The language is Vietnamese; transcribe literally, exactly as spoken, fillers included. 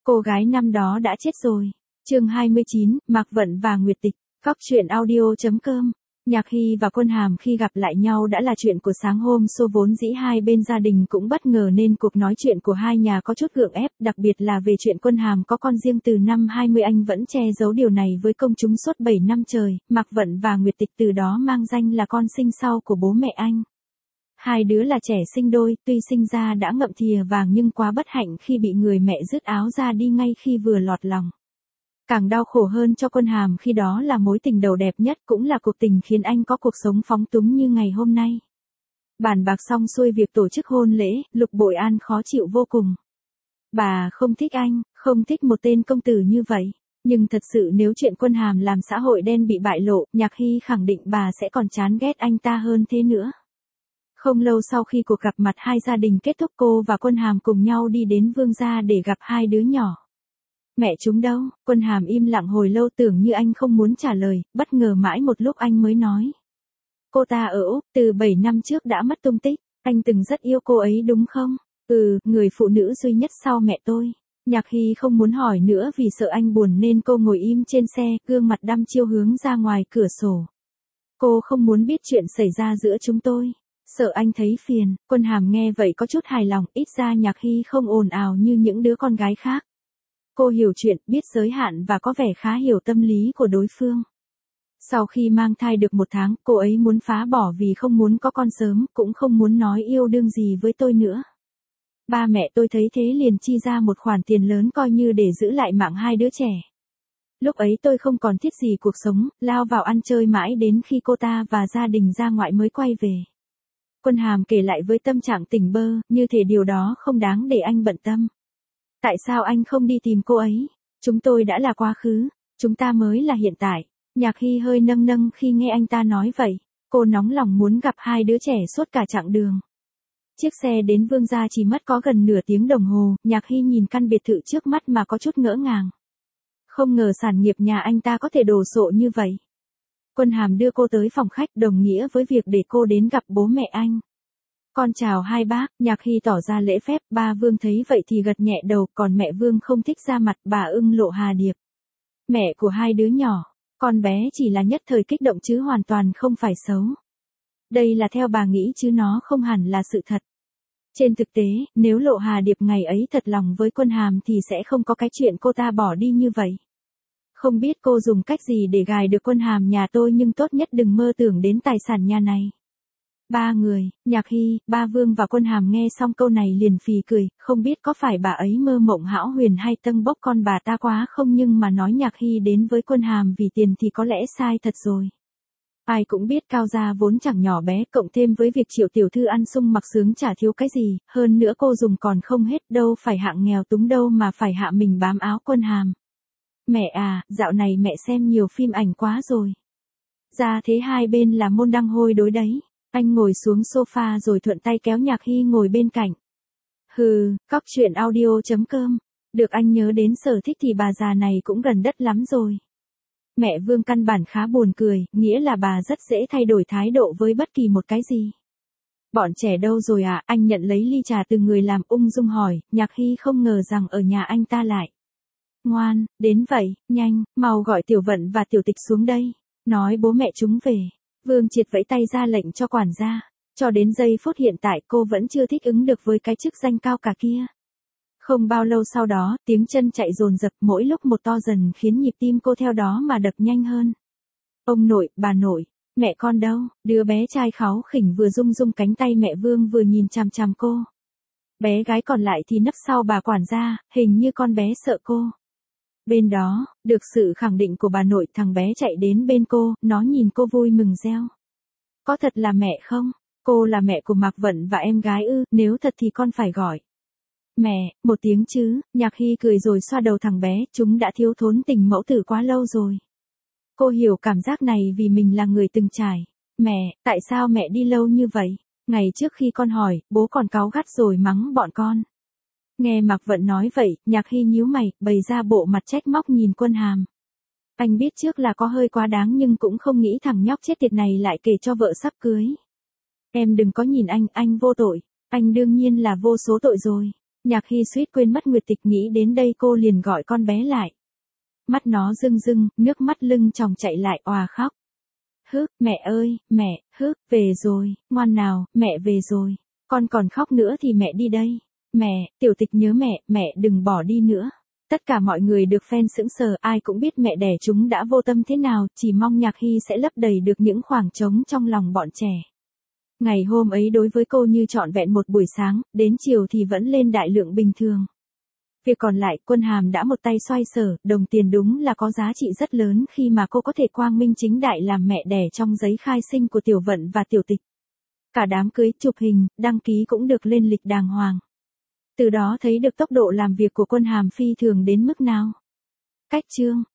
Cô gái năm đó đã chết rồi. Chương hai mươi chín, Mạc Vận và Nguyệt Tịch. Cóc truyện audio chấm com. Nhạc Hy và Quân Hàm khi gặp lại nhau đã là chuyện của sáng hôm, số vốn dĩ hai bên gia đình cũng bất ngờ nên cuộc nói chuyện của hai nhà có chút gượng ép, đặc biệt là về chuyện Quân Hàm có con riêng từ năm hai mươi. Anh vẫn che giấu điều này với công chúng suốt bảy năm trời. Mạc Vận và Nguyệt Tịch từ đó mang danh là con sinh sau của bố mẹ anh. Hai đứa là trẻ sinh đôi, tuy sinh ra đã ngậm thìa vàng nhưng quá bất hạnh khi bị người mẹ dứt áo ra đi ngay khi vừa lọt lòng. Càng đau khổ hơn cho Quân Hàm khi đó là mối tình đầu đẹp nhất, cũng là cuộc tình khiến anh có cuộc sống phóng túng như ngày hôm nay. Bàn bạc xong xuôi việc tổ chức hôn lễ, Lục Bội An khó chịu vô cùng. Bà không thích anh, không thích một tên công tử như vậy. Nhưng thật sự nếu chuyện Quân Hàm làm xã hội đen bị bại lộ, Nhạc Hy khẳng định bà sẽ còn chán ghét anh ta hơn thế nữa. Không lâu sau khi cuộc gặp mặt hai gia đình kết thúc, cô và Quân Hàm cùng nhau đi đến Vương gia để gặp hai đứa nhỏ. Mẹ chúng đâu? Quân Hàm im lặng hồi lâu, tưởng như anh không muốn trả lời, bất ngờ mãi một lúc anh mới nói. Cô ta ở Úc, từ bảy năm trước đã mất tung tích, anh từng rất yêu cô ấy đúng không? Ừ, người phụ nữ duy nhất sau mẹ tôi. Nhạc Hy không muốn hỏi nữa vì sợ anh buồn nên cô ngồi im trên xe, gương mặt đăm chiêu hướng ra ngoài cửa sổ. Cô không muốn biết chuyện xảy ra giữa chúng tôi. Sợ anh thấy phiền. Quân Hàm nghe vậy có chút hài lòng, ít ra Nhạc Hy không ồn ào như những đứa con gái khác. Cô hiểu chuyện, biết giới hạn và có vẻ khá hiểu tâm lý của đối phương. Sau khi mang thai được một tháng, cô ấy muốn phá bỏ vì không muốn có con sớm, cũng không muốn nói yêu đương gì với tôi nữa. Ba mẹ tôi thấy thế liền chi ra một khoản tiền lớn coi như để giữ lại mạng hai đứa trẻ. Lúc ấy tôi không còn thiết gì cuộc sống, lao vào ăn chơi mãi đến khi cô ta và gia đình ra ngoại mới quay về. Quân Hàm kể lại với tâm trạng tỉnh bơ, như thể điều đó không đáng để anh bận tâm. Tại sao anh không đi tìm cô ấy? Chúng tôi đã là quá khứ, chúng ta mới là hiện tại. Nhạc Hy hơi nâng nâng khi nghe anh ta nói vậy. Cô nóng lòng muốn gặp hai đứa trẻ suốt cả chặng đường. Chiếc xe đến Vương gia chỉ mất có gần nửa tiếng đồng hồ, Nhạc Hy nhìn căn biệt thự trước mắt mà có chút ngỡ ngàng. Không ngờ sản nghiệp nhà anh ta có thể đồ sộ như vậy. Quân Hàm đưa cô tới phòng khách, đồng nghĩa với việc để cô đến gặp bố mẹ anh. Con chào hai bác. Nhạc Hy tỏ ra lễ phép, ba Vương thấy vậy thì gật nhẹ đầu, còn mẹ Vương không thích ra mặt, bà ưng lộ Hà Điệp. Mẹ của hai đứa nhỏ, con bé chỉ là nhất thời kích động chứ hoàn toàn không phải xấu. Đây là theo bà nghĩ chứ nó không hẳn là sự thật. Trên thực tế, nếu Lộ Hà Điệp ngày ấy thật lòng với Quân Hàm thì sẽ không có cái chuyện cô ta bỏ đi như vậy. Không biết cô dùng cách gì để gài được Quân Hàm nhà tôi, nhưng tốt nhất đừng mơ tưởng đến tài sản nhà này. Ba người, Nhạc Hy, ba Vương và Quân Hàm nghe xong câu này liền phì cười, không biết có phải bà ấy mơ mộng hão huyền hay tâng bốc con bà ta quá không, nhưng mà nói Nhạc Hy đến với Quân Hàm vì tiền thì có lẽ sai thật rồi. Ai cũng biết Cao gia vốn chẳng nhỏ bé, cộng thêm với việc Triệu tiểu thư ăn sung mặc sướng chả thiếu cái gì, hơn nữa cô dùng còn không hết, đâu phải hạng nghèo túng đâu mà phải hạ mình bám áo Quân Hàm. Mẹ à, dạo này mẹ xem nhiều phim ảnh quá rồi. Ra thế hai bên là môn đăng hôi đối đấy. Anh ngồi xuống sofa rồi thuận tay kéo Nhạc Hy ngồi bên cạnh. Hừ, cóc truyện audio chấm com. Được anh nhớ đến sở thích thì bà già này cũng gần đất lắm rồi. Mẹ Vương căn bản khá buồn cười, nghĩa là bà rất dễ thay đổi thái độ với bất kỳ một cái gì. Bọn trẻ đâu rồi à? Anh nhận lấy ly trà từ người làm, ung dung hỏi. Nhạc Hy không ngờ rằng ở nhà anh ta lại. Ngoan, đến vậy, nhanh, mau gọi Tiểu Vận và Tiểu Tịch xuống đây. Nói bố mẹ chúng về. Vương Triệt vẫy tay ra lệnh cho quản gia. Cho đến giây phút hiện tại cô vẫn chưa thích ứng được với cái chức danh cao cả kia. Không bao lâu sau đó, tiếng chân chạy dồn dập mỗi lúc một to dần khiến nhịp tim cô theo đó mà đập nhanh hơn. Ông nội, bà nội, mẹ con đâu? Đứa bé trai kháu khỉnh vừa rung rung cánh tay mẹ Vương vừa nhìn chằm chằm cô. Bé gái còn lại thì nấp sau bà quản gia, hình như con bé sợ cô. Bên đó, được sự khẳng định của bà nội, thằng bé chạy đến bên cô, nó nhìn cô vui mừng reo. Có thật là mẹ không? Cô là mẹ của Mạc Vận và em gái ư? Nếu thật thì con phải gọi mẹ, một tiếng chứ. Nhạc Hy cười rồi xoa đầu thằng bé, chúng đã thiếu thốn tình mẫu tử quá lâu rồi. Cô hiểu cảm giác này vì mình là người từng trải. Mẹ, tại sao mẹ đi lâu như vậy? Ngày trước khi con hỏi, bố còn cáu gắt rồi mắng bọn con. Nghe Mạc Vận nói vậy, Nhạc Hy nhíu mày, bày ra bộ mặt trách móc nhìn Quân Hàm. Anh biết trước là có hơi quá đáng nhưng cũng không nghĩ thằng nhóc chết tiệt này lại kể cho vợ sắp cưới. Em đừng có nhìn anh, anh vô tội. Anh đương nhiên là vô số tội rồi. Nhạc Hy suýt quên mất Nguyệt Tịch, nghĩ đến đây cô liền gọi con bé lại. Mắt nó rưng rưng, nước mắt lưng tròng chạy lại òa khóc. Hứ, mẹ ơi, mẹ, hứ, về rồi, ngoan nào, mẹ về rồi. Con còn khóc nữa thì mẹ đi đây. Mẹ, Tiểu Tịch nhớ mẹ, mẹ đừng bỏ đi nữa. Tất cả mọi người được fan sững sờ, ai cũng biết mẹ đẻ chúng đã vô tâm thế nào, chỉ mong Nhạc Hy sẽ lấp đầy được những khoảng trống trong lòng bọn trẻ. Ngày hôm ấy đối với cô như trọn vẹn một buổi sáng, đến chiều thì vẫn lên đại lượng bình thường. Việc còn lại, Quân Hàm đã một tay xoay sở, đồng tiền đúng là có giá trị rất lớn khi mà cô có thể quang minh chính đại làm mẹ đẻ trong giấy khai sinh của Tiểu Vận và Tiểu Tịch. Cả đám cưới, chụp hình, đăng ký cũng được lên lịch đàng hoàng. Từ đó thấy được tốc độ làm việc của Quân Hàm phi thường đến mức nào. Cách chương